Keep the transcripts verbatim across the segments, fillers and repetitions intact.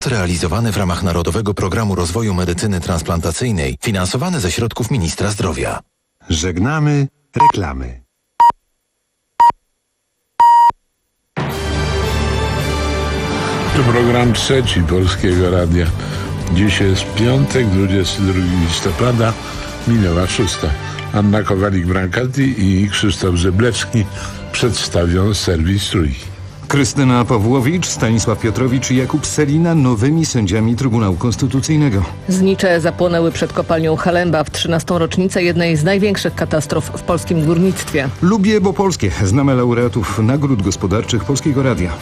Realizowany w ramach Narodowego Programu Rozwoju Medycyny Transplantacyjnej, finansowany ze środków Ministra Zdrowia. Żegnamy reklamy. To program trzeci Polskiego Radia. Dzisiaj jest piątek, dwudziestego drugiego listopada, minęła szósta. Anna Kowalik-Brankati i Krzysztof Żeblewski przedstawią serwis Trójki. Krystyna Pawłowicz, Stanisław Piotrowicz i Jakub Selina nowymi sędziami Trybunału Konstytucyjnego. Znicze zapłonęły przed kopalnią Halemba w trzynastą rocznicę jednej z największych katastrof w polskim górnictwie. Lubię, bo polskie. Znamy laureatów nagród gospodarczych Polskiego Radia.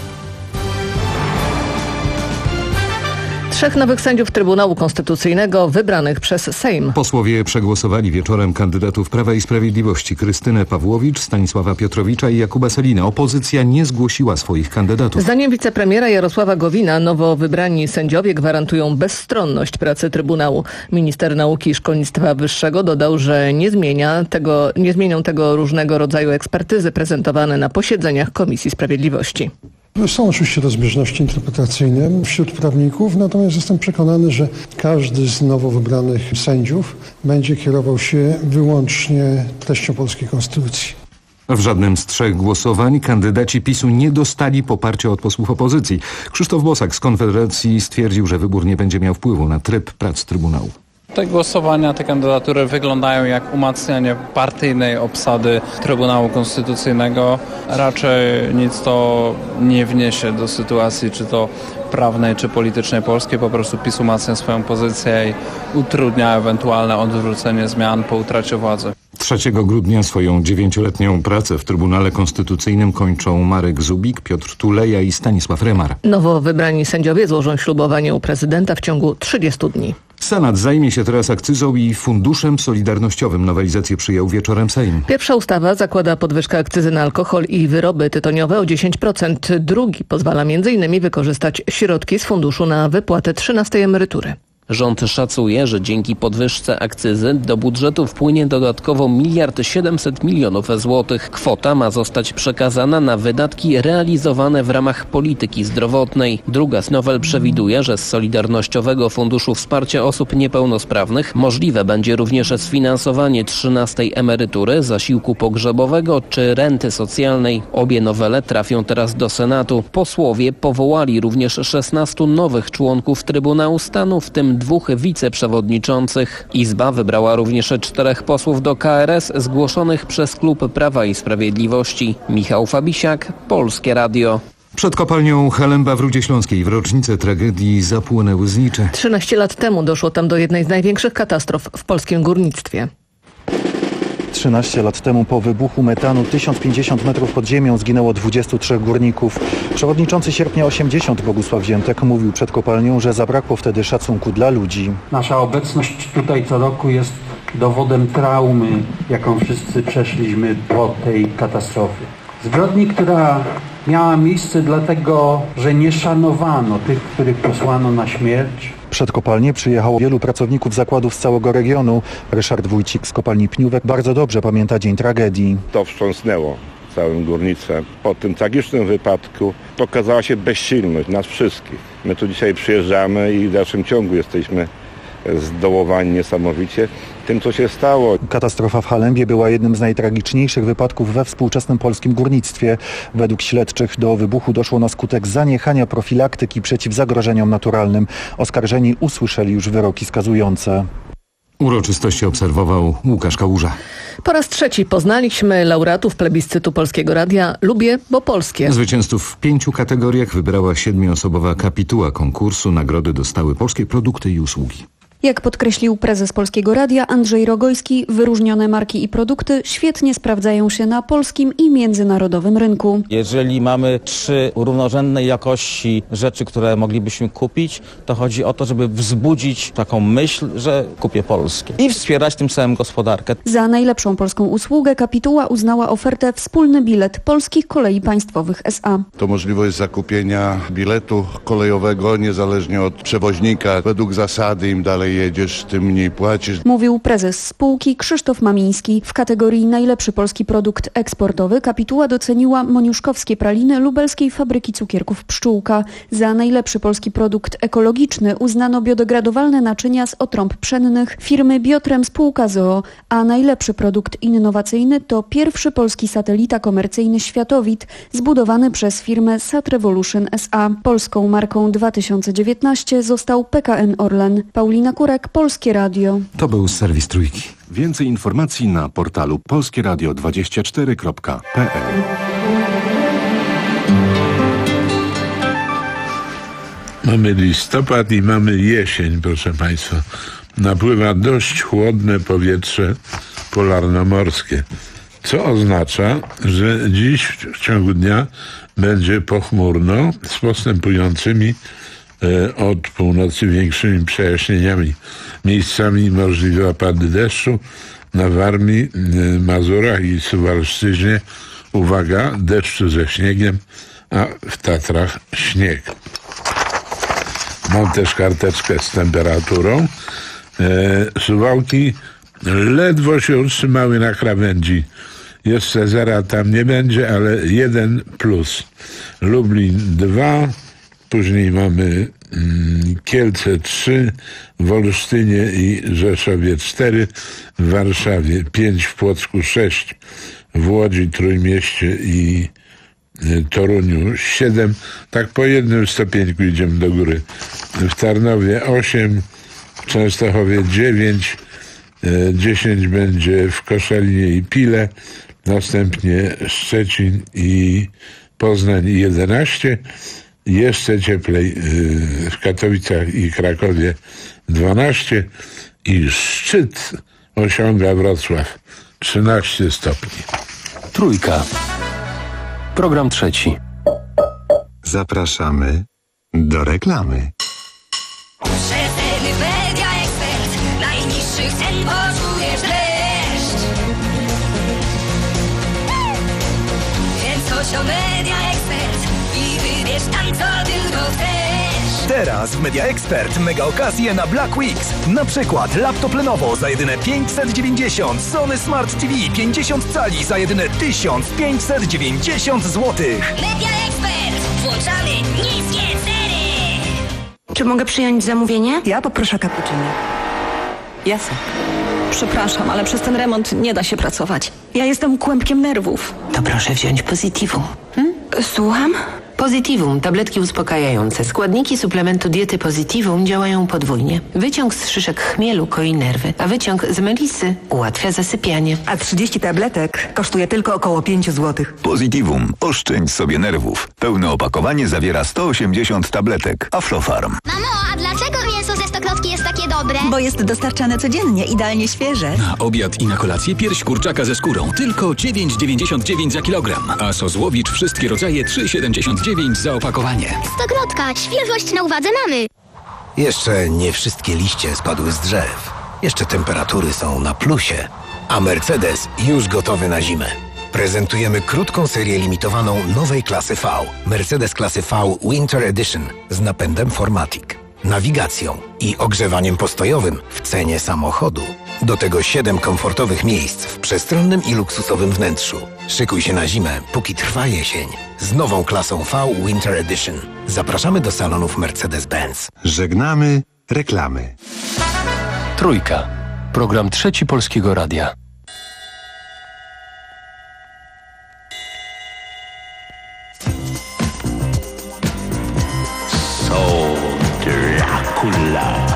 Trzech nowych sędziów Trybunału Konstytucyjnego wybranych przez Sejm. Posłowie przegłosowali wieczorem kandydatów Prawa i Sprawiedliwości Krystynę Pawłowicz, Stanisława Piotrowicza i Jakuba Selina. Opozycja nie zgłosiła swoich kandydatów. Zdaniem wicepremiera Jarosława Gowina nowo wybrani sędziowie gwarantują bezstronność pracy Trybunału. Minister Nauki i Szkolnictwa Wyższego dodał, że nie zmienia tego, nie zmienią tego różnego rodzaju ekspertyzy prezentowane na posiedzeniach Komisji Sprawiedliwości. Są oczywiście rozbieżności interpretacyjne wśród prawników, natomiast jestem przekonany, że każdy z nowo wybranych sędziów będzie kierował się wyłącznie treścią polskiej konstytucji. W żadnym z trzech głosowań kandydaci PiSu nie dostali poparcia od posłów opozycji. Krzysztof Bosak z Konfederacji stwierdził, że wybór nie będzie miał wpływu na tryb prac Trybunału. Te głosowania, te kandydatury wyglądają jak umacnianie partyjnej obsady Trybunału Konstytucyjnego. Raczej nic to nie wniesie do sytuacji, czy to prawnej, czy politycznej polskiej. Po prostu PiS umacnia swoją pozycję i utrudnia ewentualne odwrócenie zmian po utracie władzy. trzeciego grudnia swoją dziewięcioletnią pracę w Trybunale Konstytucyjnym kończą Marek Zubik, Piotr Tuleja i Stanisław Remar. Nowo wybrani sędziowie złożą ślubowanie u prezydenta w ciągu trzydziestu dni. Senat zajmie się teraz akcyzą i funduszem solidarnościowym. Nowelizację przyjął wieczorem Sejm. Pierwsza ustawa zakłada podwyżkę akcyzy na alkohol i wyroby tytoniowe o dziesięć procent. Drugi pozwala między innymi wykorzystać środki z funduszu na wypłatę trzynastej emerytury. Rząd szacuje, że dzięki podwyżce akcyzy do budżetu wpłynie dodatkowo miliard siedemset milionów złotych. Kwota ma zostać przekazana na wydatki realizowane w ramach polityki zdrowotnej. Druga z nowel przewiduje, że z Solidarnościowego Funduszu Wsparcia Osób Niepełnosprawnych możliwe będzie również sfinansowanie trzynastej emerytury, zasiłku pogrzebowego czy renty socjalnej. Obie nowele trafią teraz do Senatu. Posłowie powołali również szesnastu nowych członków Trybunału Stanu, w tym dwóch wiceprzewodniczących. Izba wybrała również czterech posłów do K R S zgłoszonych przez Klub Prawa i Sprawiedliwości. Michał Fabisiak, Polskie Radio. Przed kopalnią Halemba w Rudzie Śląskiej w rocznicę tragedii zapłonęły znicze. trzynaście lat temu doszło tam do jednej z największych katastrof w polskim górnictwie. trzynaście lat temu po wybuchu metanu tysiąc pięćdziesiąt metrów pod ziemią zginęło dwudziestu trzech górników. Przewodniczący Sierpnia osiemdziesiąt Bogusław Ziętek mówił przed kopalnią, że zabrakło wtedy szacunku dla ludzi. Nasza obecność tutaj co roku jest dowodem traumy, jaką wszyscy przeszliśmy po tej katastrofy. Zbrodni, która miała miejsce dlatego, że nie szanowano tych, których posłano na śmierć. Przed kopalnię przyjechało wielu pracowników zakładów z całego regionu. Ryszard Wójcik z kopalni Pniówek bardzo dobrze pamięta dzień tragedii. To wstrząsnęło całym górnictwem. Po tym tragicznym wypadku pokazała się bezsilność nas wszystkich. My tu dzisiaj przyjeżdżamy i w dalszym ciągu jesteśmy zdołowani niesamowicie tym, co się stało. Katastrofa w Halembie była jednym z najtragiczniejszych wypadków we współczesnym polskim górnictwie. Według śledczych do wybuchu doszło na skutek zaniechania profilaktyki przeciw zagrożeniom naturalnym. Oskarżeni usłyszeli już wyroki skazujące. Uroczystości obserwował Łukasz Kałuża. Po raz trzeci poznaliśmy laureatów plebiscytu Polskiego Radia Lubię, bo polskie. Zwycięzców w pięciu kategoriach wybrała siedmioosobowa kapituła konkursu. Nagrody dostały polskie produkty i usługi. Jak podkreślił prezes Polskiego Radia Andrzej Rogojski, wyróżnione marki i produkty świetnie sprawdzają się na polskim i międzynarodowym rynku. Jeżeli mamy trzy równorzędnej jakości rzeczy, które moglibyśmy kupić, to chodzi o to, żeby wzbudzić taką myśl, że kupię polskie i wspierać tym samym gospodarkę. Za najlepszą polską usługę kapituła uznała ofertę wspólny bilet Polskich Kolei Państwowych S A. To możliwość zakupienia biletu kolejowego niezależnie od przewoźnika według zasady im dalej dłużej jedziesz, tym mniej płacisz. Mówił prezes spółki Krzysztof Mamiński. W kategorii najlepszy polski produkt eksportowy kapituła doceniła moniuszkowskie praliny lubelskiej fabryki cukierków Pszczółka. Za najlepszy polski produkt ekologiczny uznano biodegradowalne naczynia z otrąb pszennych firmy Biotrem Spółka z o o, a najlepszy produkt innowacyjny to pierwszy polski satelita komercyjny Światowid zbudowany przez firmę Sat Revolution S A. Polską marką dwa tysiące dziewiętnaście został P K N Orlen. Paulina Kurek, Polskie Radio. To był serwis Trójki. Więcej informacji na portalu polskieradio dwadzieścia cztery kropka p l. Mamy listopad i mamy jesień, proszę Państwa. Napływa dość chłodne powietrze polarnomorskie, co oznacza, że dziś w ciągu dnia będzie pochmurno z postępującymi e, od północy większymi przejaśnieniami. Miejscami możliwe opady deszczu na Warmii, e, Mazurach i Suwalszczyźnie. Uwaga, deszczu ze śniegiem, a w Tatrach śnieg. Mam też karteczkę z temperaturą. E, Suwałki ledwo się utrzymały na krawędzi. Jeszcze zera tam nie będzie, ale jeden plus. Lublin dwa, później mamy mm, Kielce trzy, w Olsztynie i Rzeszowie cztery, w Warszawie pięć, w Płocku sześć, w Łodzi, Trójmieście i y, Toruniu siedem. Tak po jednym stopieńku idziemy do góry. W Tarnowie osiem, w Częstochowie dziewięć, dziesięć będzie w Koszalinie i Pile, następnie Szczecin i Poznań jedenaście, jeszcze cieplej w Katowicach i Krakowie dwanaście i szczyt osiąga Wrocław trzynaście stopni. Trójka. Program trzeci. Zapraszamy do reklamy. Najniższych cen poczujesz dreszcz. Więc chodź do Media Expert i wybierz tam, co tylko chcesz. Teraz w Media Expert mega okazje na Black Weeks. Na przykład laptop Lenovo za jedyne pięćset dziewięćdziesiąt, Sony Smart T V pięćdziesiąt cali za jedyne tysiąc pięćset dziewięćdziesiąt złotych. Media Expert. Włączamy niskie ceny. Czy mogę przyjąć zamówienie? Ja poproszę cappuccino. Jasne. Przepraszam, ale przez ten remont nie da się pracować. Ja jestem kłębkiem nerwów. To proszę wziąć Positivum. Hmm? Słucham? Positivum, tabletki uspokajające. Składniki suplementu diety Positivum działają podwójnie. Wyciąg z szyszek chmielu koi nerwy, a wyciąg z melisy ułatwia zasypianie. A trzydzieści tabletek kosztuje tylko około pięć złotych. Positivum. Oszczędź sobie nerwów. Pełne opakowanie zawiera sto osiemdziesiąt tabletek. Aflofarm. Mamo, a dlaczego mięso ze stokrotki jest takie dobre? Bo jest dostarczane codziennie, idealnie świeże. Na obiad i na kolację pierś kurczaka ze skórą. Tylko dziewięć dziewięćdziesiąt dziewięć za kilogram. A sos Łowicz wszystkie rodzaje trzy siedemdziesiąt dziewięć za opakowanie. Stokrotka, świeżość na uwadze mamy. Jeszcze nie wszystkie liście spadły z drzew. Jeszcze temperatury są na plusie. A Mercedes już gotowy na zimę. Prezentujemy krótką serię limitowaną nowej klasy V. Mercedes klasy V Winter Edition z napędem four matic, nawigacją i ogrzewaniem postojowym w cenie samochodu. Do tego siedem komfortowych miejsc w przestronnym i luksusowym wnętrzu. Szykuj się na zimę, póki trwa jesień. Z nową klasą V Winter Edition. Zapraszamy do salonów Mercedes-Benz. Żegnamy reklamy. Trójka. Program trzeci Polskiego Radia. So Dracula.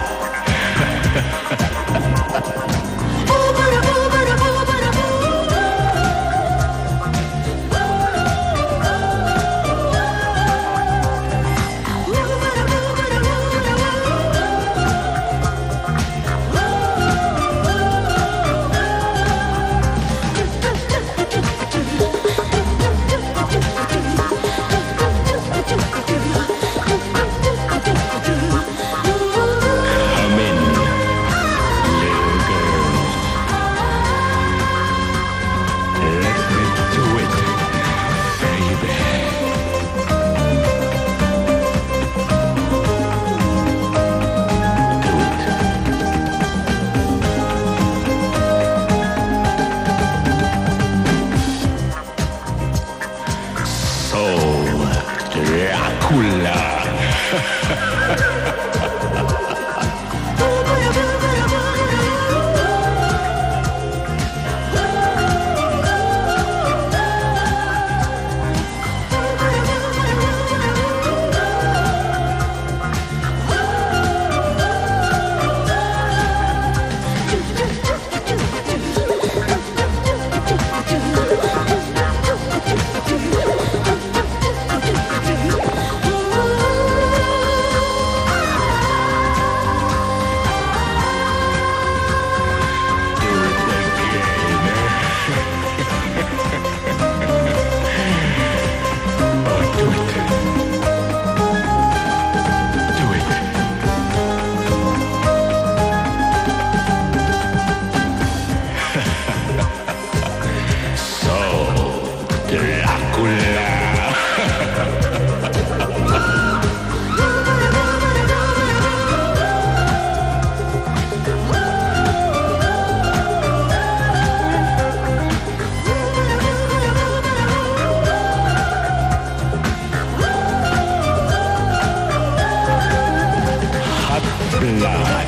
blood.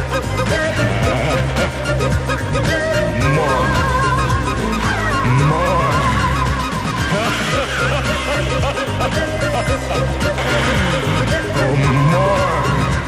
More. More. Oh, more.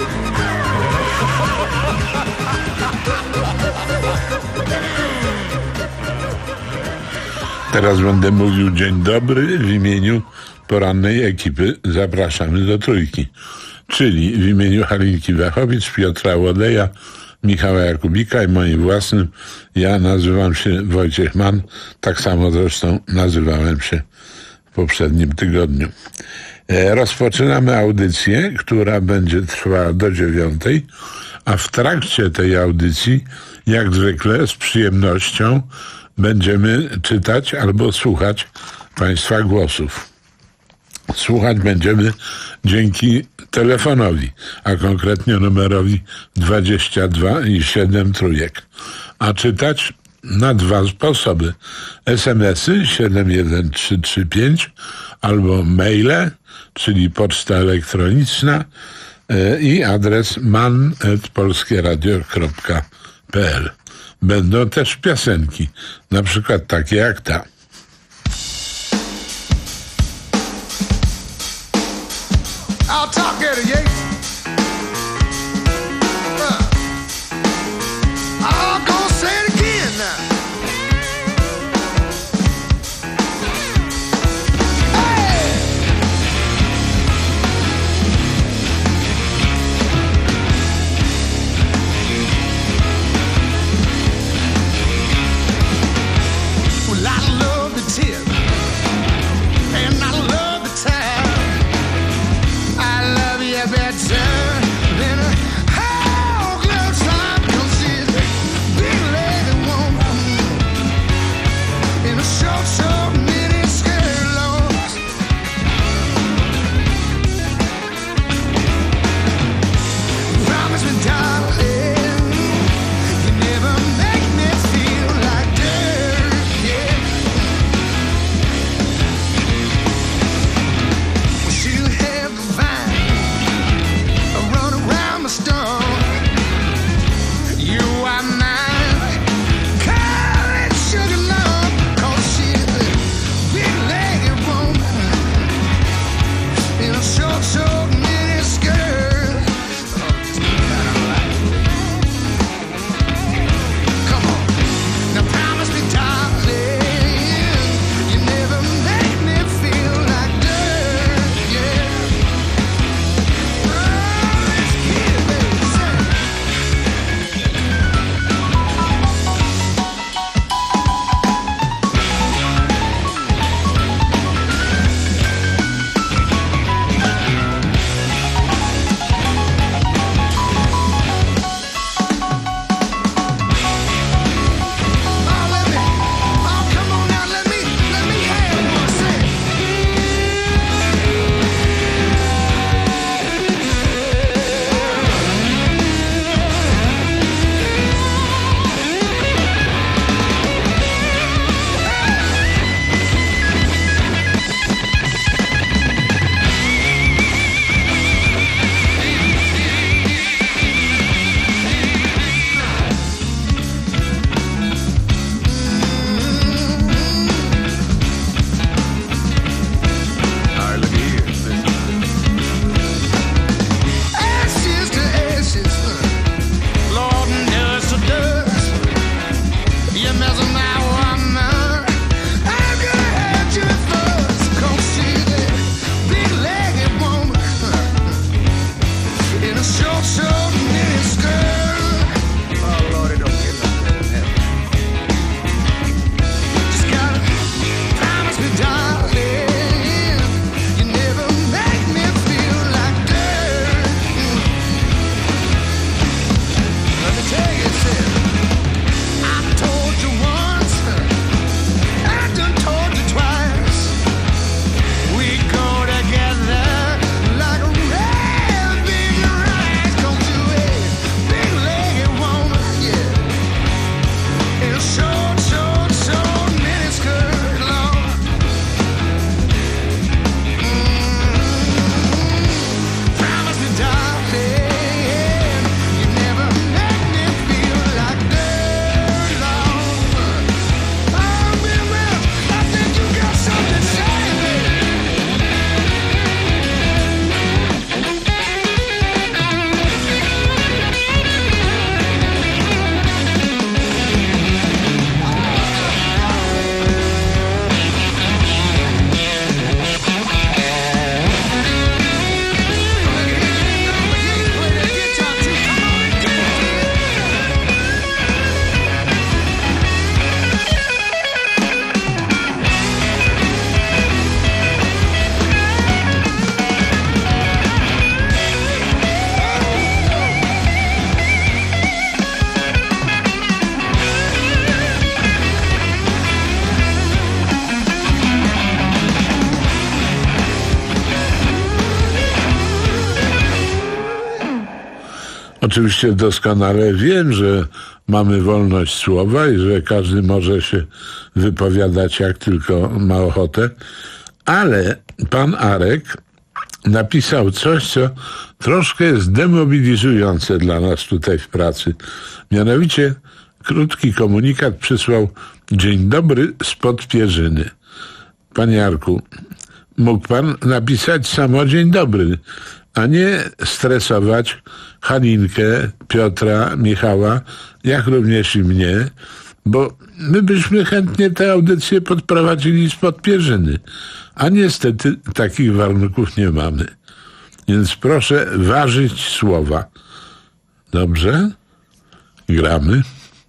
Teraz będę mówił dzień dobry w imieniu porannej ekipy. Zapraszamy do trójki. Czyli w imieniu Halinki Wachowicz, Piotra Łodeja, Michała Jakubika i moim własnym. Ja nazywam się Wojciech Mann. Tak samo zresztą nazywałem się w poprzednim tygodniu. E, rozpoczynamy audycję, która będzie trwała do dziewiątej, a w trakcie tej audycji, jak zwykle z przyjemnością, będziemy czytać albo słuchać Państwa głosów. Słuchać będziemy dzięki telefonowi, a konkretnie numerowi dwadzieścia dwa i siedem trójek. A czytać na dwa sposoby. es em esy siedem jeden trzy trzy pięć albo maile, czyli poczta elektroniczna yy, i adres man at polskieradio kropka p l. Będą też piosenki, na przykład takie jak ta. I'll talk at it, yeah. Uh, I'll go say it again now. Hey! Well, I love the tip, and I love the time. I love you better than a whole glove time, 'cause she's a big-legged woman in a short, short mini-skirt, Lord. Promise me, darling, you never make me feel like dirt, yeah. Well, she'll have the vine run around my stone. You are mine, carrot sugar love, 'cause she's a big-legged woman in a short, short mini skirt. Oh, just kind of like it. Come on, now promise me, darling, you never make me feel like dirt, yeah. Ashes to ashes, Lord, and dust to dust. You're messing my woman. I'm gonna have you first, 'cause she's a big-legged woman in a short, short mini skirt. Oh Lord, it don't get nothing better than that. Just gotta promise me, darling, you never make me feel like dirt. Let me tell you, sis, I told you once, I done told you twice. We go together like a red bean rice. Don't you Oczywiście doskonale wiem, że mamy wolność słowa i że każdy może się wypowiadać jak tylko ma ochotę, ale pan Arek napisał coś, co troszkę jest demobilizujące dla nas tutaj w pracy. Mianowicie krótki komunikat przysłał: dzień dobry spod Pierzyny. Panie Arku, mógł pan napisać samo dzień dobry, a nie stresować Halinkę, Piotra, Michała, jak również i mnie, bo my byśmy chętnie tę audycję podprowadzili spod Pierzyny, a niestety takich warunków nie mamy. Więc proszę ważyć słowa. Dobrze? Gramy.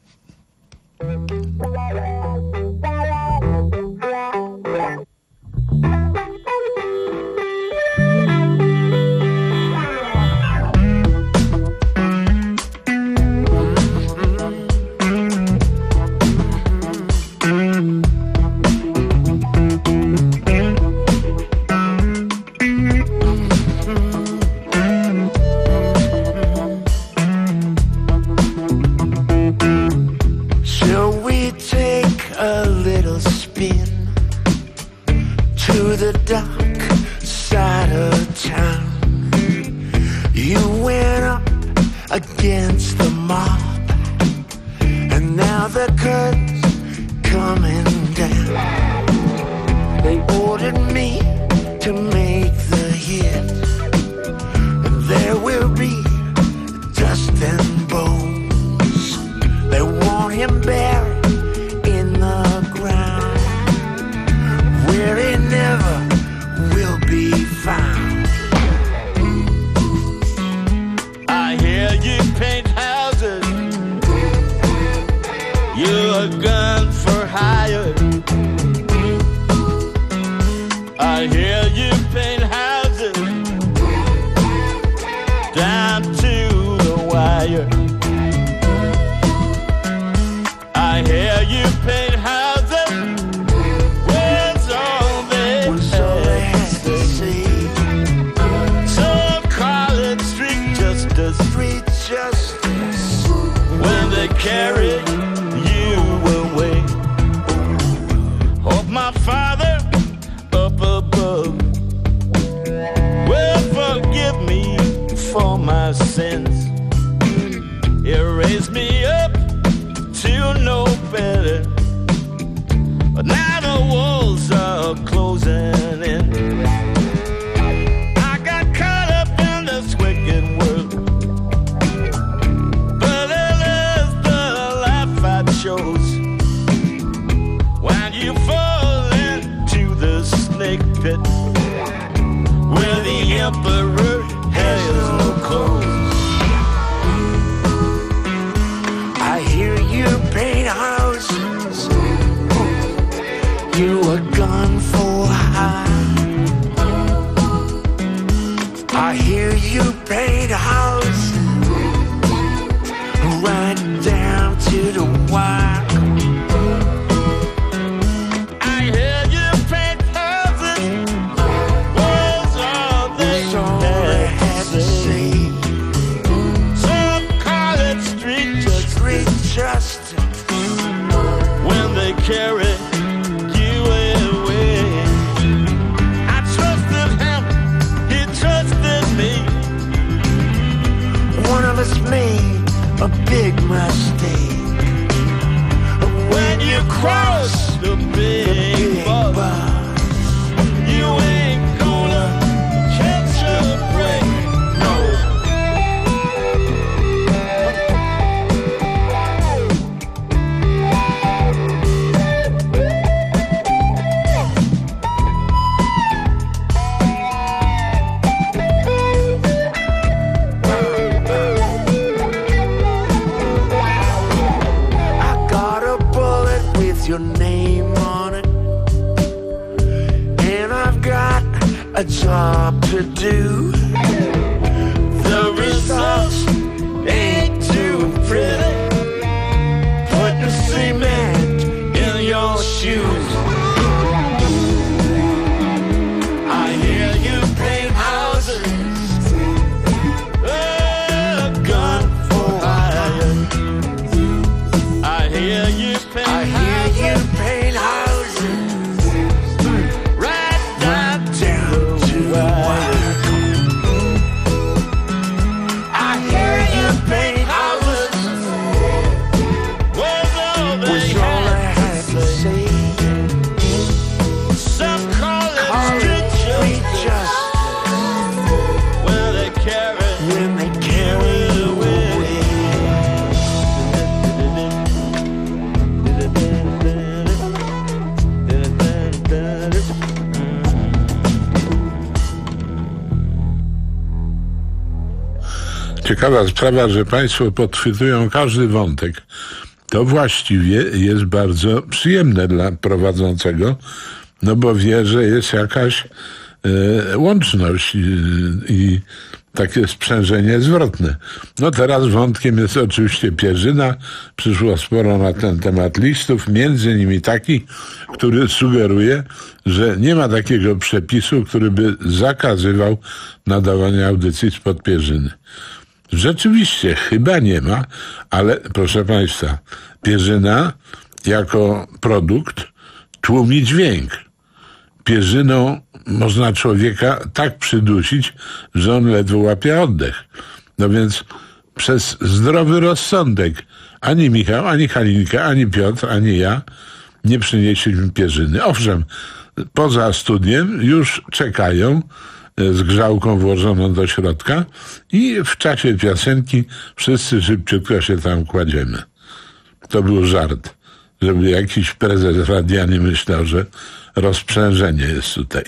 Against the mob, and now the curtain's coming down. They ordered me to make the hit, and there will be dust and bones. They want him buried in the ground, where he never will be found. You paint houses, you're a gun for hire. I hear you paint houses down to the wire. I hear you paint houses, where's all they have to see? Some call it street justice, street justice, when they carry you away. Hope my Father up above will forgive me for my sins. He raised me up to know better, but now the walls are closing in. I got caught up in this wicked world, but it is the life I chose. When you fall into the snake pit, where the emperor has no clothes. I hear you paint houses, you a gun for hire. I hear you paint houses right down to the wire. I hear you paint houses, where's all they had to say? Some call it street justice, street justice, when they carry you away. I trusted him, he trusted me. One of us made a big mistake. When you cross the big bus, you ain't gonna catch a break. No. I got a bullet with your name on it, and I've got a job to do. The results ain't too pretty, putting cement in your shoes. I hear you paint houses, a gun ciekawa sprawa, że państwo podchwytują każdy wątek. To właściwie jest bardzo przyjemne dla prowadzącego, no bo wie, że jest jakaś e, łączność i, i takie sprzężenie zwrotne. No teraz wątkiem jest oczywiście pierzyna. Przyszło sporo na ten temat listów, między innymi taki, który sugeruje, że nie ma takiego przepisu, który by zakazywał nadawania audycji spod pierzyny. Rzeczywiście chyba nie ma, ale proszę Państwa, pierzyna jako produkt tłumi dźwięk. Pierzyną można człowieka tak przydusić, że on ledwo łapie oddech. No więc przez zdrowy rozsądek ani Michał, ani Halinka, ani Piotr, ani ja nie przynieśliśmy pierzyny. Owszem, poza studiem już czekają z grzałką włożoną do środka i w czasie piosenki wszyscy szybciutko się tam kładziemy. To był żart, żeby jakiś prezes radia nie myślał, że rozprzężenie jest tutaj.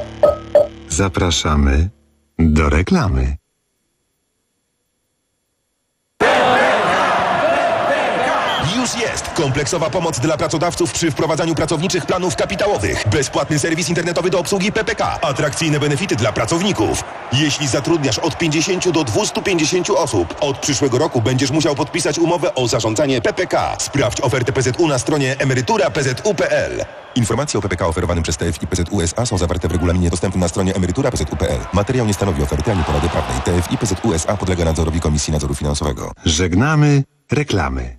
Zapraszamy do reklamy. Już jest kompleksowa pomoc dla pracodawców przy wprowadzaniu pracowniczych planów kapitałowych. Bezpłatny serwis internetowy do obsługi P P K. Atrakcyjne benefity dla pracowników. Jeśli zatrudniasz od pięćdziesięciu do dwustu pięćdziesięciu osób, od przyszłego roku będziesz musiał podpisać umowę o zarządzanie P P K. Sprawdź ofertę P Z U na stronie emerytura kropka p z u kropka p l. Informacje o P P K oferowanym przez T F I P Z U S A są zawarte w regulaminie dostępnym na stronie emerytura kropka p z u kropka p l. Materiał nie stanowi oferty ani porady prawnej. T F I P Z U S A podlega nadzorowi Komisji Nadzoru Finansowego. Żegnamy reklamy.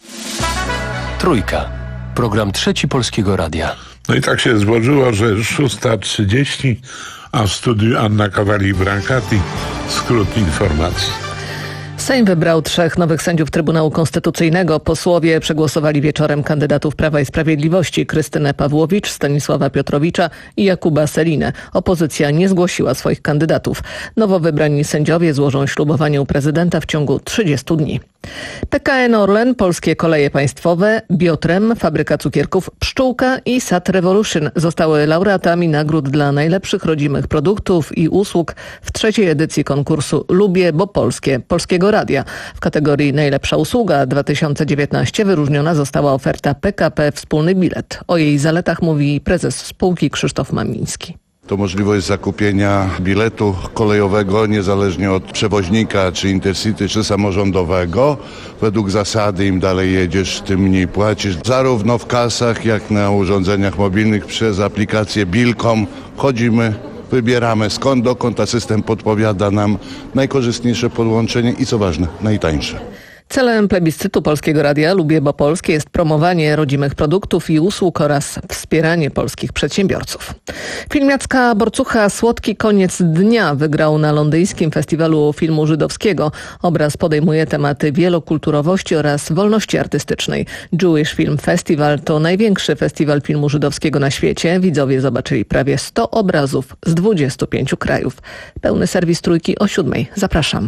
Trójka. Program Trzeci Polskiego Radia. No i tak się złożyło, że szósta trzydzieści, a w studiu Anna Kawalik-Brancati. Skrót informacji. Sejm wybrał trzech nowych sędziów Trybunału Konstytucyjnego. Posłowie przegłosowali wieczorem kandydatów Prawa i Sprawiedliwości: Krystynę Pawłowicz, Stanisława Piotrowicza i Jakuba Selinę. Opozycja nie zgłosiła swoich kandydatów. Nowo wybrani sędziowie złożą ślubowanie u prezydenta w ciągu trzydziestu dni. P K N Orlen, Polskie Koleje Państwowe, Biotrem, Fabryka Cukierków Pszczółka i S A T Revolution zostały laureatami nagród dla najlepszych rodzimych produktów i usług w trzeciej edycji konkursu Lubię, bo Polskie Polskiego Radia. W kategorii Najlepsza usługa dwa tysiące dziewiętnaście wyróżniona została oferta P K P Wspólny Bilet. O jej zaletach mówi prezes spółki Krzysztof Mamiński. To możliwość zakupienia biletu kolejowego niezależnie od przewoźnika, czy Intercity, czy samorządowego. Według zasady im dalej jedziesz, tym mniej płacisz. Zarówno w kasach, jak na urządzeniach mobilnych przez aplikację Bilkom chodzimy, wybieramy skąd dokąd, a system podpowiada nam najkorzystniejsze podłączenie i co ważne, najtańsze. Celem plebiscytu Polskiego Radia Lubię, bo Polskie jest promowanie rodzimych produktów i usług oraz wspieranie polskich przedsiębiorców. Film Jacka Borcucha Słodki koniec dnia wygrał na londyńskim festiwalu filmu żydowskiego. Obraz podejmuje tematy wielokulturowości oraz wolności artystycznej. Jewish Film Festival to największy festiwal filmu żydowskiego na świecie. Widzowie zobaczyli prawie sto obrazów z dwudziestu pięciu krajów. Pełny serwis Trójki o siódmej. Zapraszam.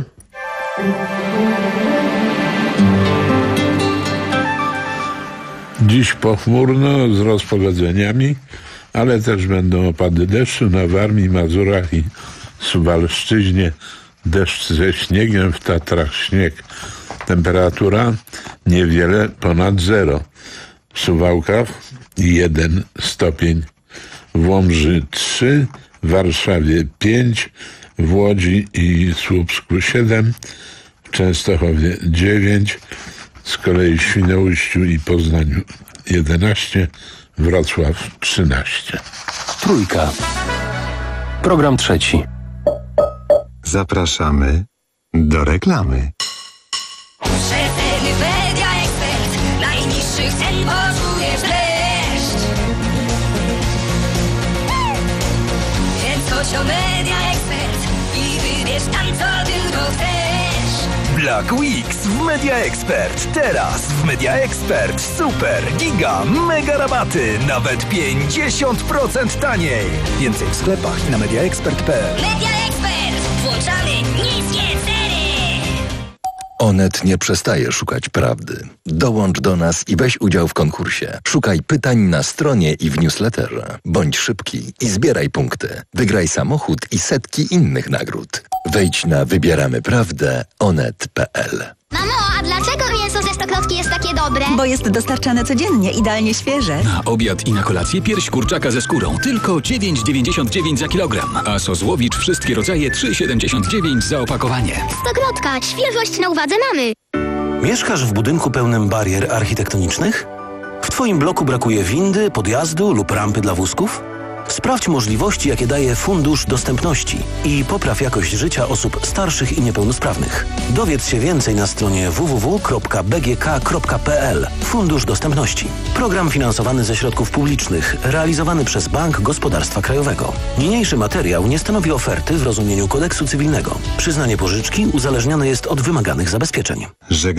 Dziś pochmurno z rozpogodzeniami, ale też będą opady deszczu na Warmii, Mazurach i Suwalszczyźnie. Deszcz ze śniegiem, w Tatrach śnieg. Temperatura niewiele ponad zero. W Suwałkach jeden stopień, w Łomży trzy, w Warszawie pięć, w Łodzi i Słupsku siedem, w Częstochowie dziewięć, z kolei w Świnoujściu i Poznaniu jedenaście, Wrocław trzynaście. Trójka. Program trzeci. Zapraszamy do reklamy. Przeceny Media Expert. Najniższych cen poczujesz dreszcz. Więc chodź o Media Expert i wybierz tam, co tylko chcesz. Black Weeks w Media Expert. Teraz w Media Expert super, giga, mega rabaty. Nawet pięćdziesiąt procent taniej. Więcej w sklepach i na mediaexpert kropka p l. Media Expert. Włączamy niskie ceny. Onet nie przestaje szukać prawdy. Dołącz do nas i weź udział w konkursie. Szukaj pytań na stronie i w newsletterze. Bądź szybki i zbieraj punkty. Wygraj samochód i setki innych nagród. Wejdź na wybieramy prawdę onet kropka p l. Mamo, a dlaczego mięso ze Stokrotki jest takie dobre? Bo jest dostarczane codziennie, idealnie świeże. Na obiad i na kolację pierś kurczaka ze skórą. Tylko dziewięć dziewięćdziesiąt dziewięć za kilogram. A sos Łowicz wszystkie rodzaje trzy siedemdziesiąt dziewięć za opakowanie. Stokrotka, świeżość na uwadze mamy. Mieszkasz w budynku pełnym barier architektonicznych? W Twoim bloku brakuje windy, podjazdu lub rampy dla wózków? Sprawdź możliwości, jakie daje Fundusz Dostępności i popraw jakość życia osób starszych i niepełnosprawnych. Dowiedz się więcej na stronie w w w kropka b g k kropka p l. Fundusz Dostępności. Program finansowany ze środków publicznych, realizowany przez Bank Gospodarstwa Krajowego. Niniejszy materiał nie stanowi oferty w rozumieniu kodeksu cywilnego. Przyznanie pożyczki uzależnione jest od wymaganych zabezpieczeń.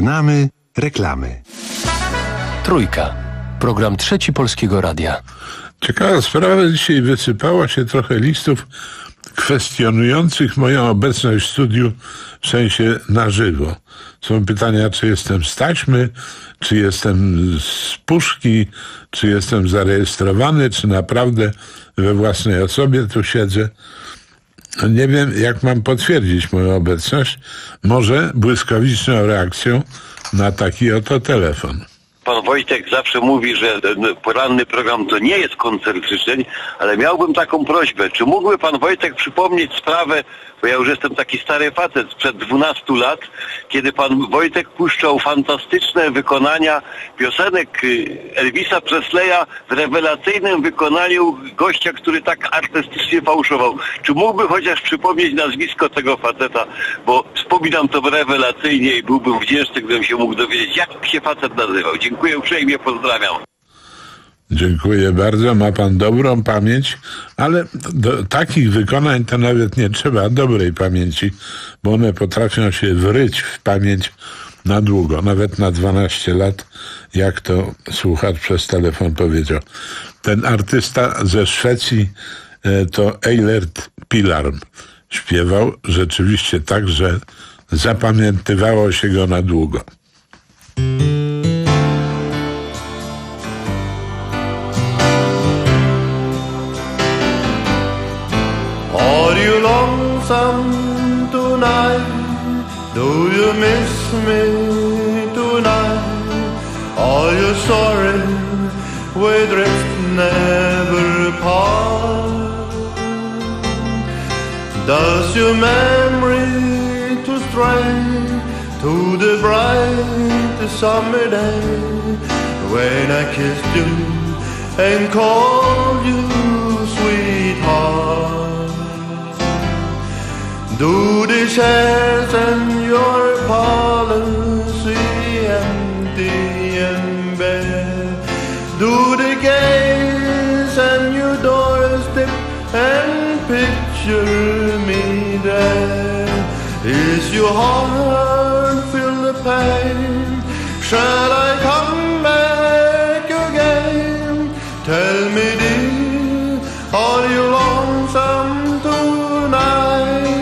Żegnamy reklamy. Trójka. Program Trzeci Polskiego Radia. Ciekawa sprawa, dzisiaj wysypało się trochę listów kwestionujących moją obecność w studiu w sensie na żywo. Są pytania, czy jestem z taśmy, czy jestem z puszki, czy jestem zarejestrowany, czy naprawdę we własnej osobie tu siedzę. Nie wiem, jak mam potwierdzić moją obecność. Może błyskawiczną reakcją na taki oto telefon. Pan Wojtek zawsze mówi, że poranny program to nie jest koncert życzeń, ale miałbym taką prośbę. Czy mógłby pan Wojtek przypomnieć sprawę, bo ja już jestem taki stary facet, sprzed dwunastu lat, kiedy pan Wojtek puszczał fantastyczne wykonania piosenek Elvisa Presleya w rewelacyjnym wykonaniu gościa, który tak artystycznie fałszował. Czy mógłby chociaż przypomnieć nazwisko tego faceta, bo wspominam to rewelacyjnie i byłbym wdzięczny, gdybym się mógł dowiedzieć, jak się facet nazywał. Dziękuję uprzejmie, pozdrawiam. Dziękuję bardzo, ma pan dobrą pamięć, ale do takich wykonań to nawet nie trzeba dobrej pamięci, bo one potrafią się wryć w pamięć na długo, nawet na dwanaście lat, jak to słuchacz przez telefon powiedział. Ten artysta ze Szwecji to Eilert Pilarm. Śpiewał rzeczywiście tak, że zapamiętywało się go na długo. Are you lonesome tonight? Do you miss me tonight? Are you sorry we drift never part? Does your memory to stray to the bright summer day when I kissed you and called you sweetheart? Do the shares and your policy empty and bare? Do the gaze and your doorstep and picture me there? Is your heart filled with pain? Shall I come back again? Tell me dear, are you lonesome tonight?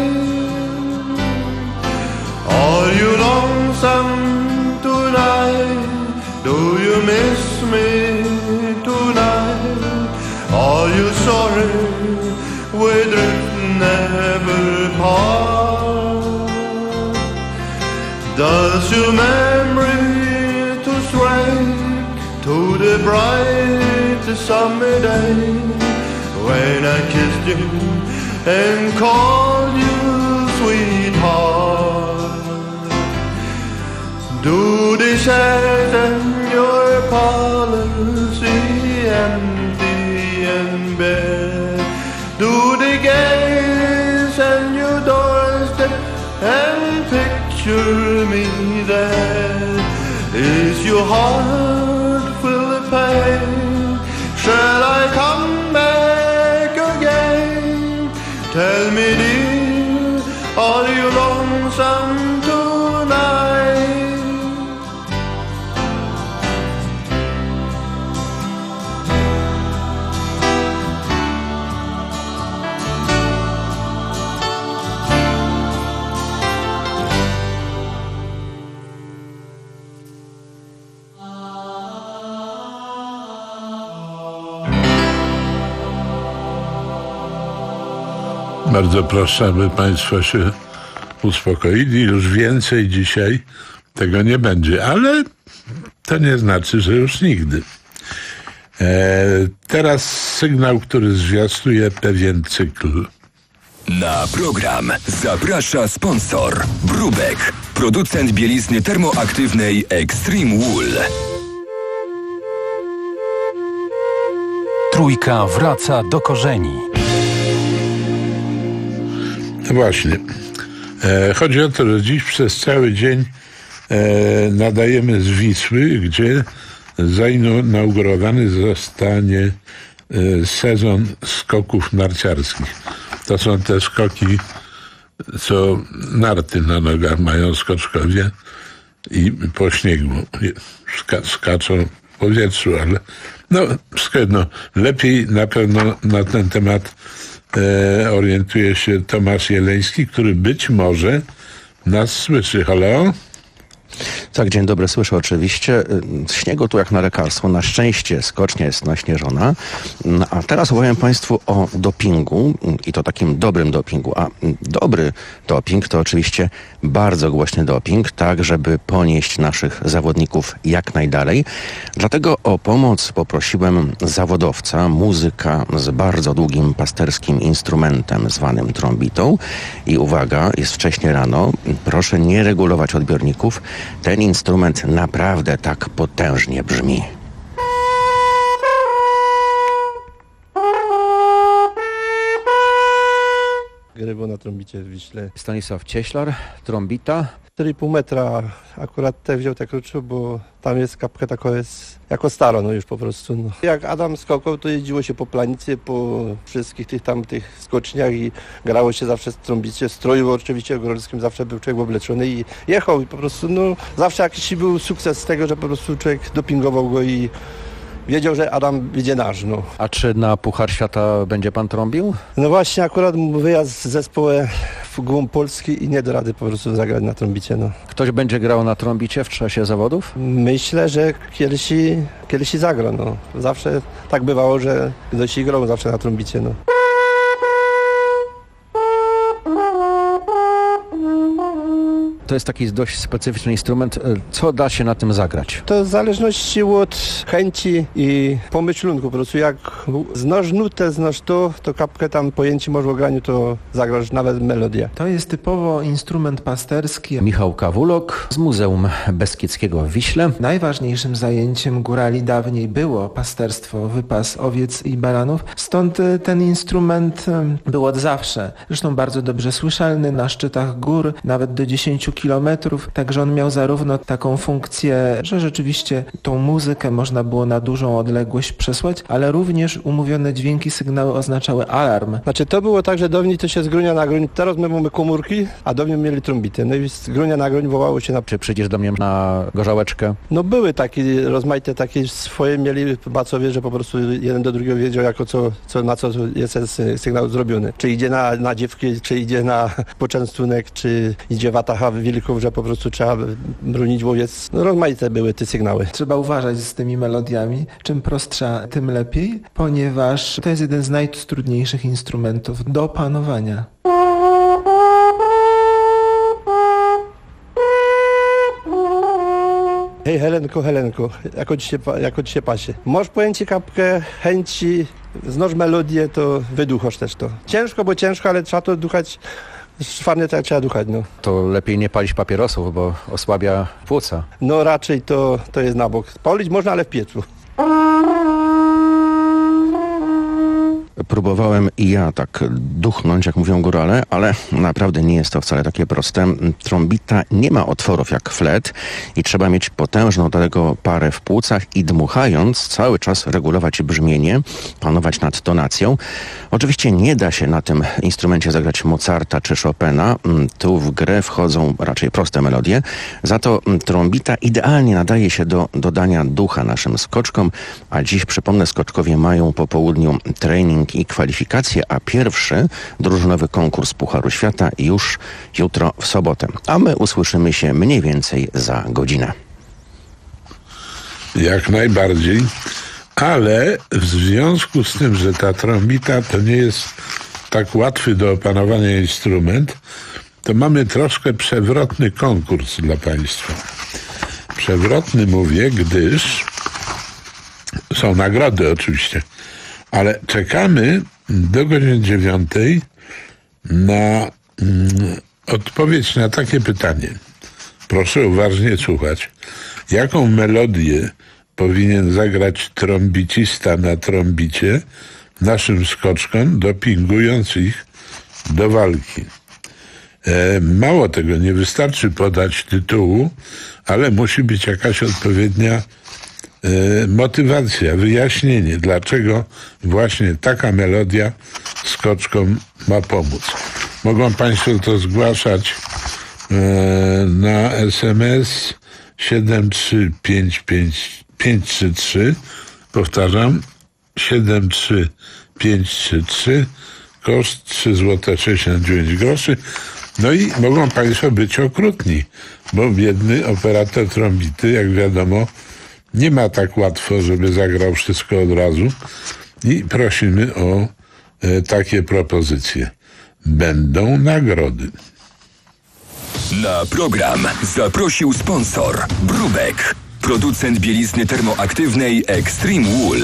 Are you lonesome tonight? Do you miss me tonight? Are you sorry we drift never part? Does your memory to stray to the bright summer day when I kissed you and called you sweetheart? Do the shares and your policy empty and bare? Do the gaze and your doorstep and picture me there? Is your heart full of pain? Shall I come back again? Tell me dear, are you lonesome tonight? Bardzo proszę, aby państwo się uspokoili. Już więcej dzisiaj tego nie będzie, ale to nie znaczy, że już nigdy. E, teraz sygnał, który zwiastuje pewien cykl. Na program zaprasza sponsor Brubek, producent bielizny termoaktywnej Extreme Wool. Trójka wraca do korzeni. Właśnie. E, chodzi o to, że dziś przez cały dzień e, nadajemy z Wisły, gdzie zainaugurowany zostanie e, sezon skoków narciarskich. To są te skoki, co narty na nogach mają skoczkowie i po śniegu ska- skaczą powietrzu, ale no wszystko jedno. Lepiej na pewno na ten temat e, orientuje się Tomasz Jeleński, który być może nas słyszy. Halo? Tak, dzień dobry, słyszę oczywiście. Śniegu tu jak na lekarstwo. Na szczęście skocznia jest naśnieżona. A teraz opowiem Państwu o dopingu i to takim dobrym dopingu. A dobry doping to oczywiście bardzo głośny doping, tak żeby ponieść naszych zawodników jak najdalej. Dlatego o pomoc poprosiłem zawodowca, muzyka z bardzo długim pasterskim instrumentem zwanym trombitą. I uwaga, jest wcześnie rano. Proszę nie regulować odbiorników. Ten instrument naprawdę tak potężnie brzmi. Grywał na trąbicie w Wiśle. Stanisław Cieślar, trąbita. cztery i pół metra akurat te wziął tak krótko, bo tam jest kapka taka jest jako staro, no już po prostu. No. Jak Adam skakał, to jeździło się po planicy, po wszystkich tych tam tych skoczniach i grało się zawsze z trąbicie. Stroju oczywiście góralskim zawsze był człowiek obleczony i jechał i po prostu no zawsze jakiś był sukces z tego, że po prostu człowiek dopingował go i wiedział, że Adam będzie nasz, no. A czy na Puchar Świata będzie pan trąbił? No właśnie, akurat wyjazd z zespołem w głąb Polski i nie do rady po prostu zagrać na trąbicie, no. Ktoś będzie grał na trąbicie w czasie zawodów? Myślę, że kiedyś, kiedyś zagra, no. Zawsze tak bywało, że ktoś grał zawsze na trąbicie, no. To jest taki dość specyficzny instrument. Co da się na tym zagrać? To w zależności od chęci i pomyślunku. Po prostu jak znasz nutę, znasz to, to kapkę tam pojęci może o graniu, to zagrasz nawet melodię. To jest typowo instrument pasterski. Michał Kawulok z Muzeum Beskidzkiego w Wiśle. Najważniejszym zajęciem górali dawniej było pasterstwo, wypas owiec i baranów. Stąd ten instrument był od zawsze. Zresztą bardzo dobrze słyszalny na szczytach gór, nawet do dziesięciu kilometrów, także on miał zarówno taką funkcję, że rzeczywiście tą muzykę można było na dużą odległość przesłać, ale również umówione dźwięki, sygnały oznaczały alarm. Znaczy to było tak, że dawniej to się z grunia na gruń, teraz my mamy komórki, a dawniej mieli trąbity, no i z grunia na gruń wołało się na... Czy przyjdziesz do mnie na gorzałeczkę? No były takie rozmaite, takie swoje mieli bacowie, że po prostu jeden do drugiego wiedział jako co, co na co jest sygnał zrobiony. Czy idzie na, na dziewki, czy idzie na poczęstunek, czy idzie watacha wilków, że po prostu trzeba bronić łowiec. No rozmaite były te sygnały. Trzeba uważać z tymi melodiami. Czym prostsza, tym lepiej, ponieważ to jest jeden z najtrudniejszych instrumentów do opanowania. Hej Helenko, Helenko, jako ci się, jako ci się pasie. Masz pojęcie kapkę, chęci, znasz melodię, to wyduchasz też to. Ciężko, bo ciężko, ale trzeba to duchać. Szwarnie tak trzeba duchać, no. To lepiej nie palić papierosów, bo osłabia płuca. No raczej to, to jest na bok. Palić można, ale w piecu. Próbowałem i ja tak duchnąć, jak mówią górale, ale naprawdę nie jest to wcale takie proste. Trombita nie ma otworów jak flet i trzeba mieć potężną do tego parę w płucach i dmuchając cały czas regulować brzmienie, panować nad tonacją. Oczywiście nie da się na tym instrumencie zagrać Mozarta czy Chopina. Tu w grę wchodzą raczej proste melodie. Za to trombita idealnie nadaje się do dodania ducha naszym skoczkom, a dziś, przypomnę, skoczkowie mają po południu trening i kwalifikacje, a pierwszy drużynowy konkurs Pucharu Świata już jutro w sobotę. A my usłyszymy się mniej więcej za godzinę. Jak najbardziej, ale w związku z tym, że ta trombita to nie jest tak łatwy do opanowania instrument, to mamy troszkę przewrotny konkurs dla Państwa. Przewrotny mówię, gdyż są nagrody oczywiście, ale czekamy do godziny dziewiątej na mm, odpowiedź na takie pytanie. Proszę uważnie słuchać. Jaką melodię powinien zagrać trombicista na trombicie naszym skoczkom, dopingując ich do walki? E, mało tego, nie wystarczy podać tytułu, ale musi być jakaś odpowiednia motywacja, wyjaśnienie, dlaczego właśnie taka melodia skoczkom ma pomóc. Mogą Państwo to zgłaszać na S M S siedem trzy pięć pięć pięć trzy trzy. Powtarzam, siedem trzy pięć trzy trzy. Koszt trzy złote sześćdziesiąt dziewięć groszy. No i mogą Państwo być okrutni, bo biedny operator trombity, jak wiadomo, nie ma tak łatwo, żeby zagrał wszystko od razu i prosimy o e, takie propozycje. Będą nagrody. Na program zaprosił sponsor Brubek, producent bielizny termoaktywnej Extreme Wool.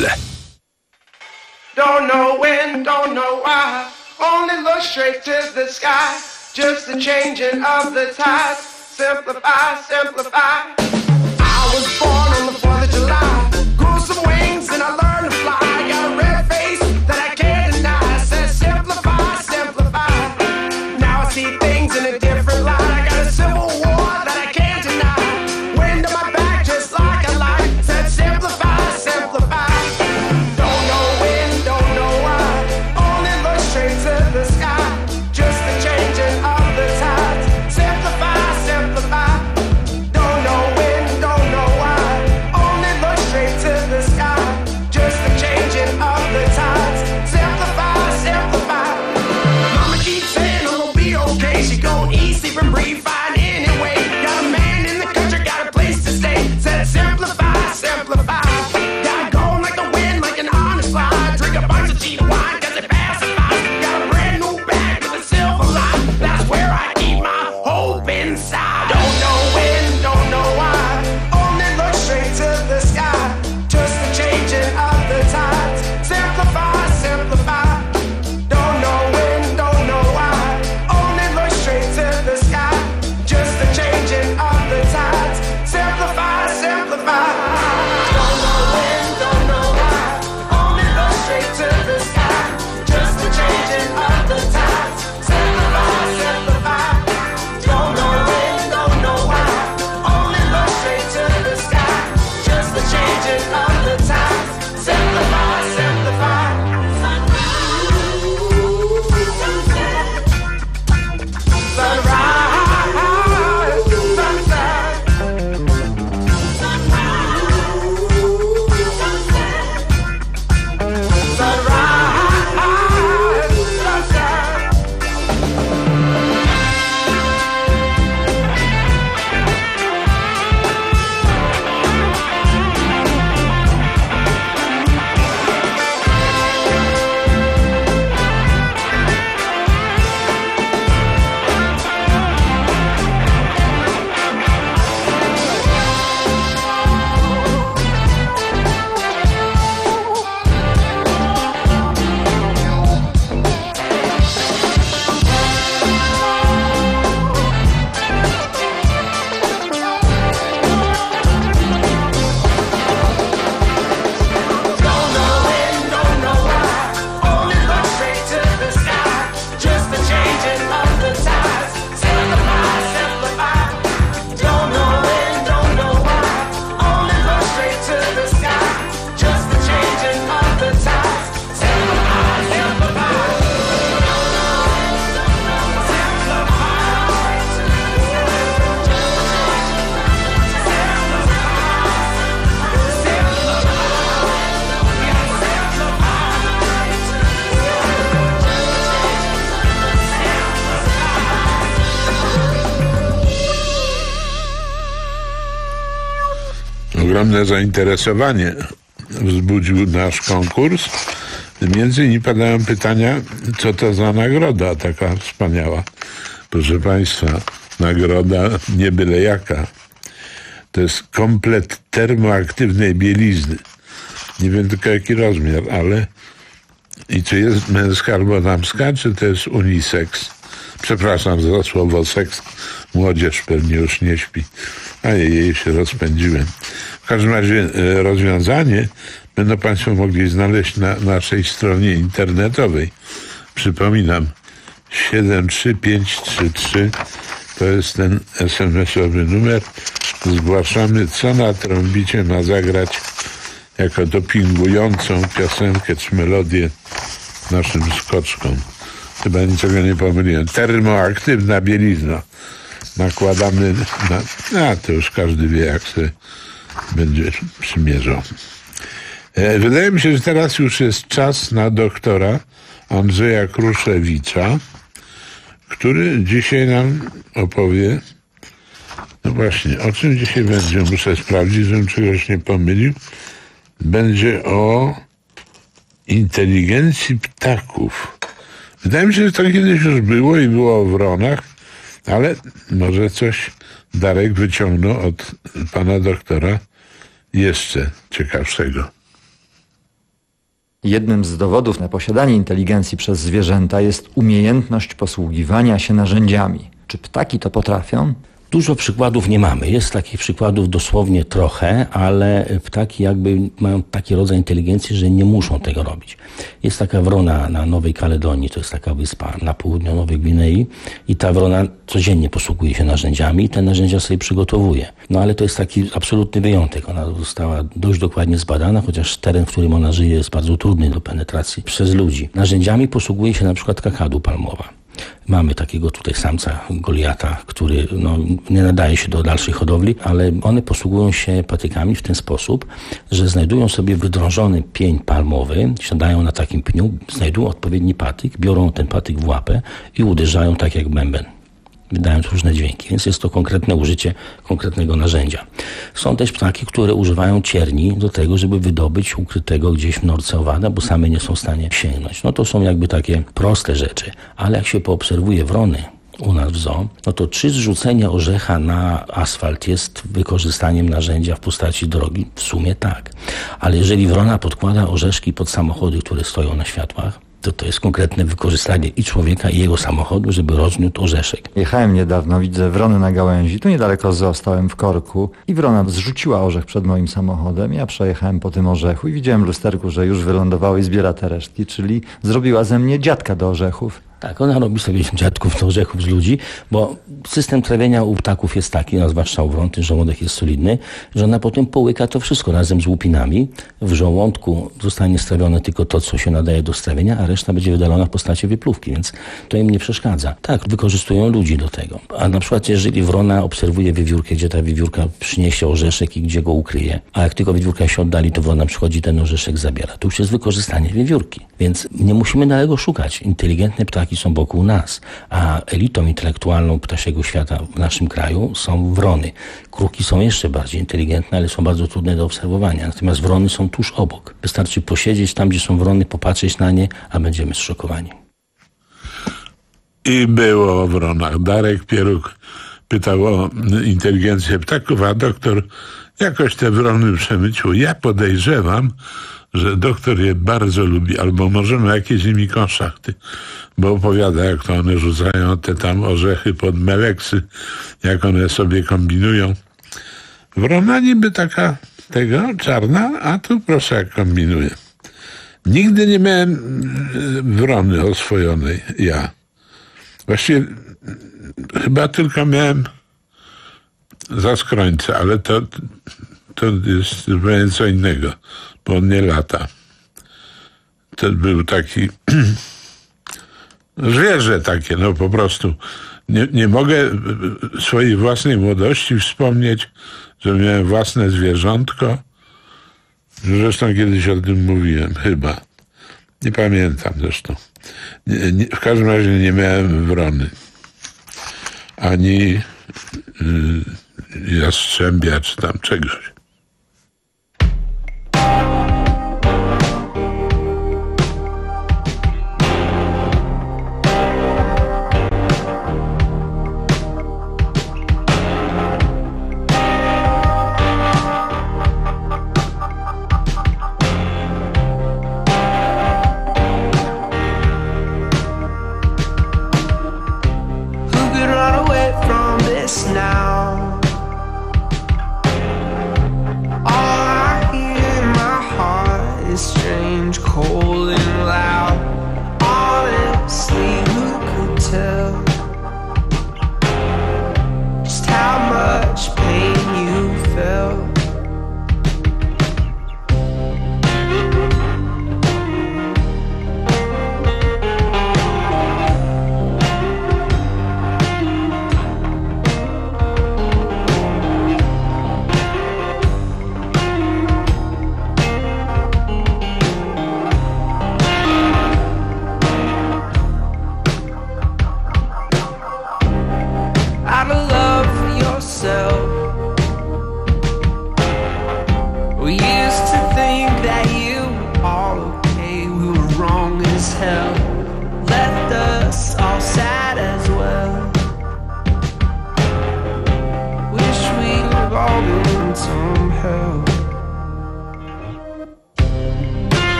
Don't know when, don't know why. Only look straight to the sky. Just the changing of the tides. Simplify, simplify. I was born on the fourth of July. Grew some wings and I learned to fly. Got a red face that I can't deny. Said simplify, simplify. Now I see things in a different light. I got a civil war that I can't deny. Wind on my back just like I like. Said simplify, simplify. Don't know when, don't know why. Only look straight to the sky. Just the changing of the tides. Simplify, simplify. Don't know when, don't know why. Only look straight to the sky. Just the changing of the tides. Simplify, simplify. Mama keeps saying I'm gonna be okay. She go eat, sleep and breathe fine anyway. Got a man in the country, got a place to stay. Said simplify, simplify. Got going like the wind, like an honest fly. Drink a bunch of cheap wine, cause it pacifies. Got a brand new bag with a silver line. That's where I keep my hope inside. Don't know when, don't know why. Only look straight to the sky. Just the changing of the tides. Simplify, simplify. Don't know when, don't know why. Only look straight to the sky. Just the changing of the tides. Simplify, simplify. Don't know when, don't know why. Only look straight to the sky. Just the changing of the tides. Simplify, simplify. Don't know when, don't know why. Only look straight to the sky. Just the changing of the tides. Simplify, simplify. Sunrise, sunset. Sunrise, sunset. Don't know when, don't know why. Only look straight to the sky. Just the changing of the tides. Simplify, simplify. Don't know when, don't know why. Only look straight to the sky. Just the changing of the tides. Simplify, simplify. Ogromne zainteresowanie wzbudził nasz konkurs. Między innymi padają pytania, co to za nagroda taka wspaniała. Proszę Państwa, nagroda nie byle jaka. To jest komplet termoaktywnej bielizny. Nie wiem tylko jaki rozmiar, ale i czy jest męska albo damska, czy to jest unisex. Przepraszam za słowo seks. Młodzież pewnie już nie śpi. A jej się rozpędziłem. W każdym razie e, rozwiązanie będą Państwo mogli znaleźć na naszej stronie internetowej. Przypominam, siedem trzy pięć trzy trzy to jest ten es em esowy numer. Zgłaszamy, co na trąbicie ma zagrać jako dopingującą piosenkę czy melodię naszym skoczkom. Chyba niczego nie pomyliłem. Termoaktywna bielizna. Nakładamy na... A, to już każdy wie, jak sobie będzie przymierzał. E, wydaje mi się, że teraz już jest czas na doktora Andrzeja Kruszewicza, który dzisiaj nam opowie, no właśnie, o czym dzisiaj będzie, muszę sprawdzić, żebym czegoś nie pomylił. Będzie o inteligencji ptaków. Wydaje mi się, że to kiedyś już było i było o wronach, ale może coś Darek wyciągnął od pana doktora jeszcze ciekawszego. Jednym z dowodów na posiadanie inteligencji przez zwierzęta jest umiejętność posługiwania się narzędziami. Czy ptaki to potrafią? Dużo przykładów nie mamy. Jest takich przykładów dosłownie trochę, ale ptaki jakby mają taki rodzaj inteligencji, że nie muszą tego robić. Jest taka wrona na Nowej Kaledonii, to jest taka wyspa na południu Nowej Gwinei i ta wrona codziennie posługuje się narzędziami i te narzędzia sobie przygotowuje. No ale to jest taki absolutny wyjątek. Ona została dość dokładnie zbadana, chociaż teren, w którym ona żyje, jest bardzo trudny do penetracji przez ludzi. Narzędziami posługuje się na przykład kakadu palmowa. Mamy takiego tutaj samca Goliata, który no, nie nadaje się do dalszej hodowli, ale one posługują się patykami w ten sposób, że znajdują sobie wydrążony pień palmowy, siadają na takim pniu, znajdują odpowiedni patyk, biorą ten patyk w łapę i uderzają tak jak bęben, wydając różne dźwięki, więc jest to konkretne użycie konkretnego narzędzia. Są też ptaki, które używają cierni do tego, żeby wydobyć ukrytego gdzieś w norce owada, bo same nie są w stanie sięgnąć. No to są jakby takie proste rzeczy, ale jak się poobserwuje wrony u nas w zoo, no to czy zrzucenie orzecha na asfalt jest wykorzystaniem narzędzia w postaci drogi? W sumie tak. Ale jeżeli wrona podkłada orzeszki pod samochody, które stoją na światłach, to to jest konkretne wykorzystanie i człowieka, i jego samochodu, żeby rozniósł orzeszek. Jechałem niedawno, widzę wrony na gałęzi, tu niedaleko zoo, stałem w korku i wrona zrzuciła orzech przed moim samochodem. Ja przejechałem po tym orzechu i widziałem w lusterku, że już wylądowały i zbiera te resztki, czyli zrobiła ze mnie dziadka do orzechów. Tak, ona robi sobie dziadków do orzechów z ludzi, bo system trawienia u ptaków jest taki, no, zwłaszcza u wron, ten żołądek jest solidny, że ona potem połyka to wszystko razem z łupinami. W żołądku zostanie strawione tylko to, co się nadaje do strawienia, a reszta będzie wydalona w postaci wypluwki, więc to im nie przeszkadza. Tak, wykorzystują ludzi do tego. A na przykład jeżeli wrona obserwuje wiewiórkę, gdzie ta wiewiórka przyniesie orzeszek i gdzie go ukryje, a jak tylko wiewiórka się oddali, to wrona przychodzi, ten orzeszek zabiera. To już jest wykorzystanie wiewiórki. Więc nie musimy daleko szukać. Inteligentne ptaki są wokół nas, a elitą intelektualną ptasiego świata w naszym kraju są wrony. Kruki są jeszcze bardziej inteligentne, ale są bardzo trudne do obserwowania. Natomiast wrony są tuż obok. Wystarczy posiedzieć tam, gdzie są wrony, popatrzeć na nie, a będziemy zszokowani. I było o wronach. Darek Pieruk pytał o inteligencję ptaków, a doktor jakoś te wrony przemycił. Ja podejrzewam, że doktor je bardzo lubi, albo może ma jakieś nimi konszachty, bo opowiada, jak to one rzucają te tam orzechy pod meleksy, jak one sobie kombinują. Wrona niby taka tego, czarna, a tu proszę jak kombinuje. Nigdy nie miałem wrony oswojonej, ja. Właściwie chyba tylko miałem zaskrońca, ale to, to jest zupełnie co innego, bo on nie lata. To był taki zwierzę takie, no po prostu. Nie, nie mogę swojej własnej młodości wspomnieć, że miałem własne zwierzątko. Zresztą kiedyś o tym mówiłem, chyba. Nie pamiętam zresztą. Nie, nie, w każdym razie nie miałem wrony. Ani y, jastrzębia, czy tam czegoś.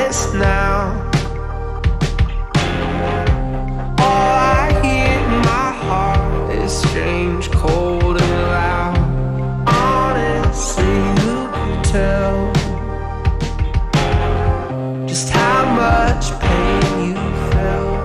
honest now. All I hear in my heart is strange, cold and loud. Honestly, who can tell just how much pain you felt?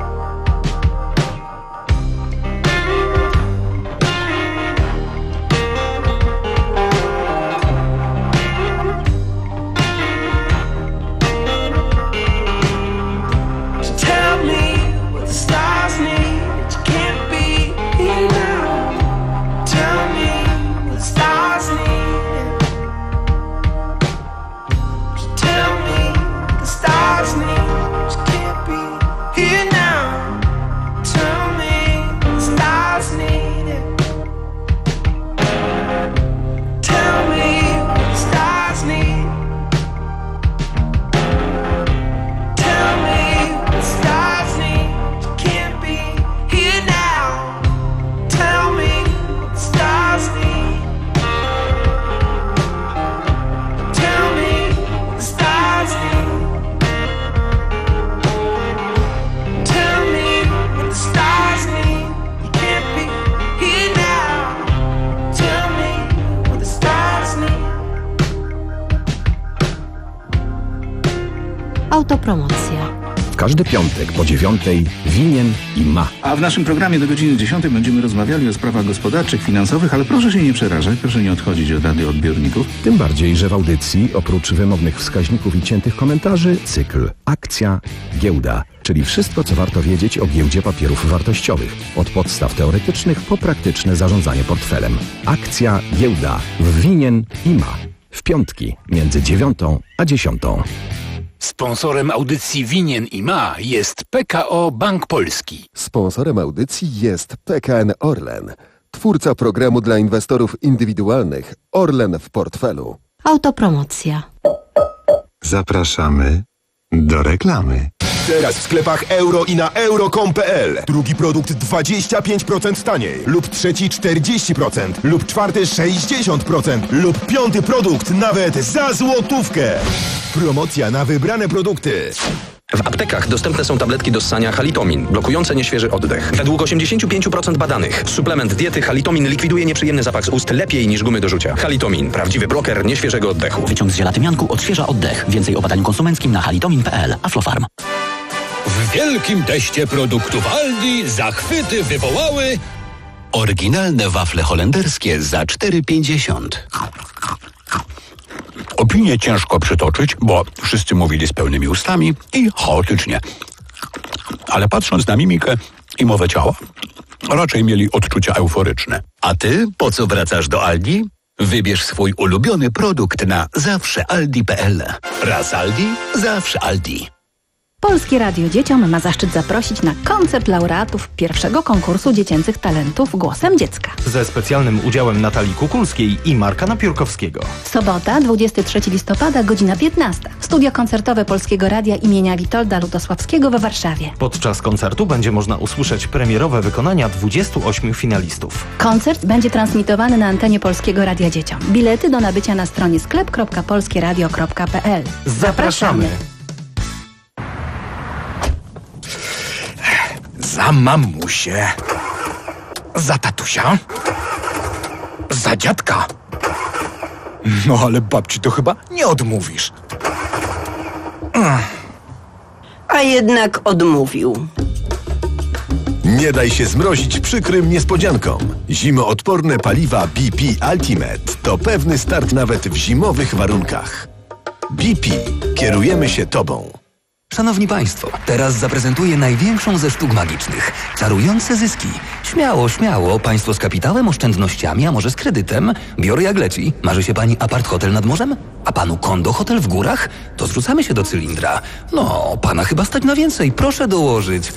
Tell me what the stars need. You can't be here now. Tell me what the stars need. Tell me what the stars need. You can't be here now. Tell me what the stars need. Tell me what the stars need. Tell me what the stars need. You can't be here now. Tell me what the stars need. Tell me what the stars need. Tell me what the stars need. You can't be here now. Tell me what the stars need. Autopromocja. Każdy piątek po dziewiątej winien i ma. A w naszym programie do godziny dziesiątej będziemy rozmawiali o sprawach gospodarczych, finansowych, ale proszę się nie przerażać, proszę nie odchodzić od radioodbiorników. Tym bardziej, że w audycji oprócz wymownych wskaźników i ciętych komentarzy cykl Akcja, Giełda, czyli wszystko, co warto wiedzieć o giełdzie papierów wartościowych. Od podstaw teoretycznych po praktyczne zarządzanie portfelem. Akcja, Giełda w winien i ma. W piątki między dziewiątą a dziesiątą. Sponsorem audycji Winien i Ma jest P K O Bank Polski. Sponsorem audycji jest P K N Orlen, twórca programu dla inwestorów indywidualnych Orlen w portfelu. Autopromocja. Zapraszamy do reklamy. Teraz w sklepach euro i na euro kropka com kropka p l. Drugi produkt dwadzieścia pięć procent taniej. Lub trzeci czterdzieści procent. Lub czwarty sześćdziesiąt procent. Lub piąty produkt nawet za złotówkę. Promocja na wybrane produkty. W aptekach dostępne są tabletki do ssania Halitomin, blokujące nieświeży oddech. Według osiemdziesiąt pięć procent badanych suplement diety Halitomin likwiduje nieprzyjemny zapach z ust lepiej niż gumy do rzucia. Halitomin, prawdziwy bloker nieświeżego oddechu. Wyciąg z ziela tymianku odświeża oddech. Więcej o badaniu konsumenckim na halitomin kropka p l. Aflofarm. W wielkim teście produktów Aldi zachwyty wywołały oryginalne wafle holenderskie za cztery pięćdziesiąt. Opinię ciężko przytoczyć, bo wszyscy mówili z pełnymi ustami i chaotycznie. Ale patrząc na mimikę i mowę ciała, raczej mieli odczucia euforyczne. A ty po co wracasz do Aldi? Wybierz swój ulubiony produkt na zawsze aldi kropka p l. Raz Aldi, zawsze Aldi. Polskie Radio Dzieciom ma zaszczyt zaprosić na koncert laureatów pierwszego konkursu dziecięcych talentów Głosem Dziecka. Ze specjalnym udziałem Natalii Kukulskiej i Marka Napiórkowskiego. Sobota, dwudziestego trzeciego listopada, godzina piętnasta. Studio koncertowe Polskiego Radia imienia Witolda Lutosławskiego we Warszawie. Podczas koncertu będzie można usłyszeć premierowe wykonania dwudziestu ośmiu finalistów. Koncert będzie transmitowany na antenie Polskiego Radia Dzieciom. Bilety do nabycia na stronie sklep kropka polskieradio kropka p l. Zapraszamy! Za mamusię, za tatusia, za dziadka. No ale babci to chyba nie odmówisz. A jednak odmówił. Nie daj się zmrozić przykrym niespodziankom. Zimoodporne paliwa B P Ultimate to pewny start nawet w zimowych warunkach. B P. Kierujemy się Tobą. Szanowni Państwo, teraz zaprezentuję największą ze sztuk magicznych. Czarujące zyski. Śmiało, śmiało. Państwo z kapitałem, oszczędnościami, a może z kredytem. Biorę jak leci. Marzy się Pani apart-hotel nad morzem? A Panu kondo-hotel w górach? To zrzucamy się do cylindra. No, Pana chyba stać na więcej. Proszę dołożyć.